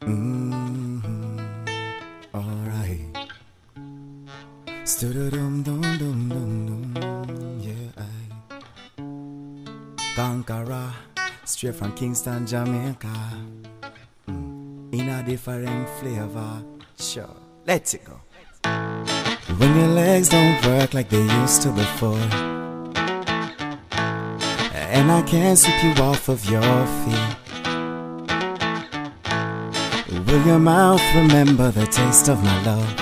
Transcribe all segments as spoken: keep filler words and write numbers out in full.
Mm-hmm. Alright. Stu-dum-dum-dum-dum-dum. Yeah, I. Conqueror, straight from Kingston, Jamaica. Mm. In a different flavor. Sure, let it go. When your legs don't work like they used to before, and I can't sweep you off of your feet, will your mouth remember the taste of my love?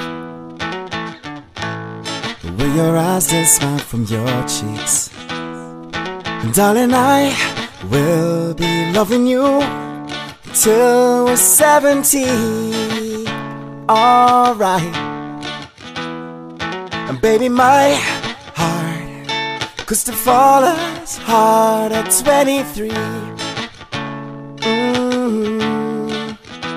Will your eyes still smile from your cheeks? And darling, I will be loving you till we're seventy. Alright. And baby, my heart could still fall as hard at twenty-three. Mm-hmm.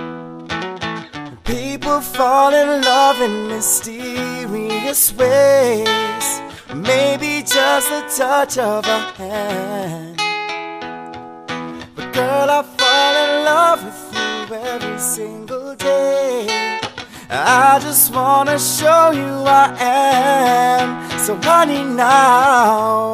People fall in love in mysterious ways, maybe just the touch of a hand. But girl, I fall in love with you every single day. I just wanna show you I am. So honey, now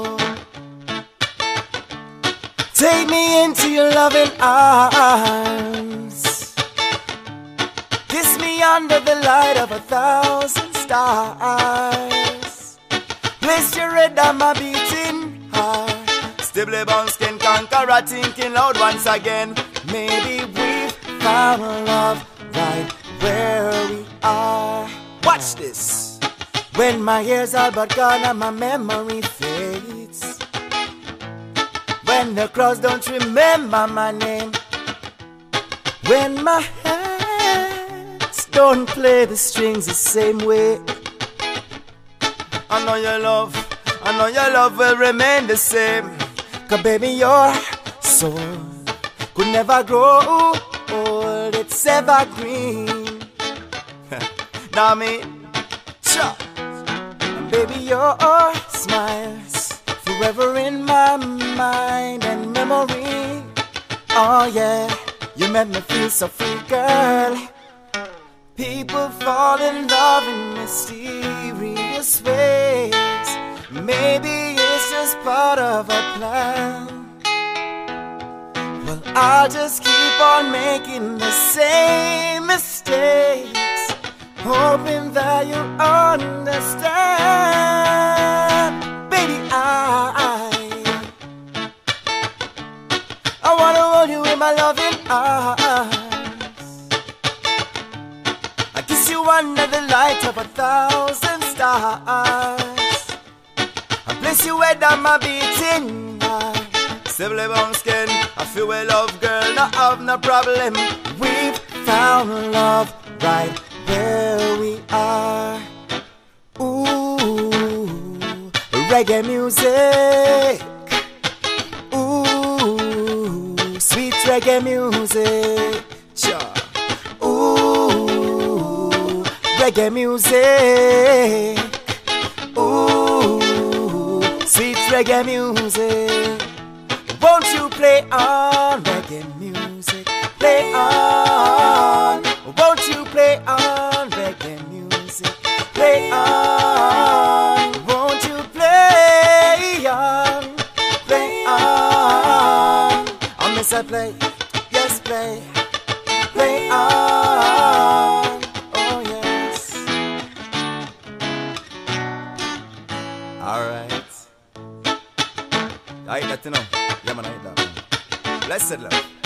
take me into your loving arms, kiss me under the light of a thousand stars, place your head on my beating heart. Stibble bounce skin conqueror, thinking loud once again. Maybe we've found love right where we are. Watch this. When my hair's all but gone and my memory fades, when the crowds don't remember my name, when my hands don't play the strings the same way, I know your love, I know your love will remain the same. Cause baby, your soul could never grow old, it's evergreen. Now me, cha. And baby, your smiles forever in my mind and memory. Oh yeah, you made me feel so free, girl. People fall in love in mysterious ways, maybe it's just part of a plan. Well, I'll just keep on making the same mistakes, hoping that you understand. Baby, I I wanna hold you in my loving arms, I kiss you under the light of a thousand stars, I place you head on my beating heart. Stable bounce skin, I feel well love, girl, not have no problem. We've found love right where we are. Ooh, reggae music. Ooh, sweet reggae music. Sure. Ooh, reggae music. Ooh, sweet reggae music. Won't you play on reggae music? Play on. Won't you play on reggae music? Play on. Won't you play on? Play on. I miss I play. Yes, play. Play on. Oh yes. Alright. I hate that, you know. Yeah man, I hate that. Blessed love.